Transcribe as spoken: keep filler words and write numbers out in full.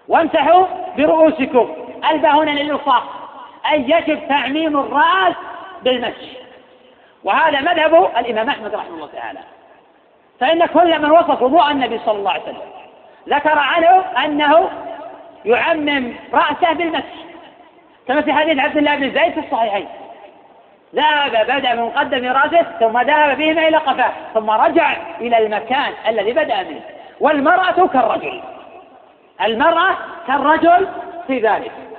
وامسحوا برؤوسكم. الباء هنا للإلصاق، أي يجب تعميم الرأس بالمسح، وهذا مذهب الإمام أحمد رحمه الله تعالى. فإن كل من وصف وضوء النبي صلى الله عليه وسلم ذكر عنه أنه يعمم رأسه بالمسح، كما في حديث عبد الله بن زيد في الصحيحين: ذهب بدأ من مقدم رأسه ثم ذهب بهما إلى قفاه ثم رجع إلى المكان الذي بدأ منه. والمرأة كالرجل، المرأة كالرجل في ذلك.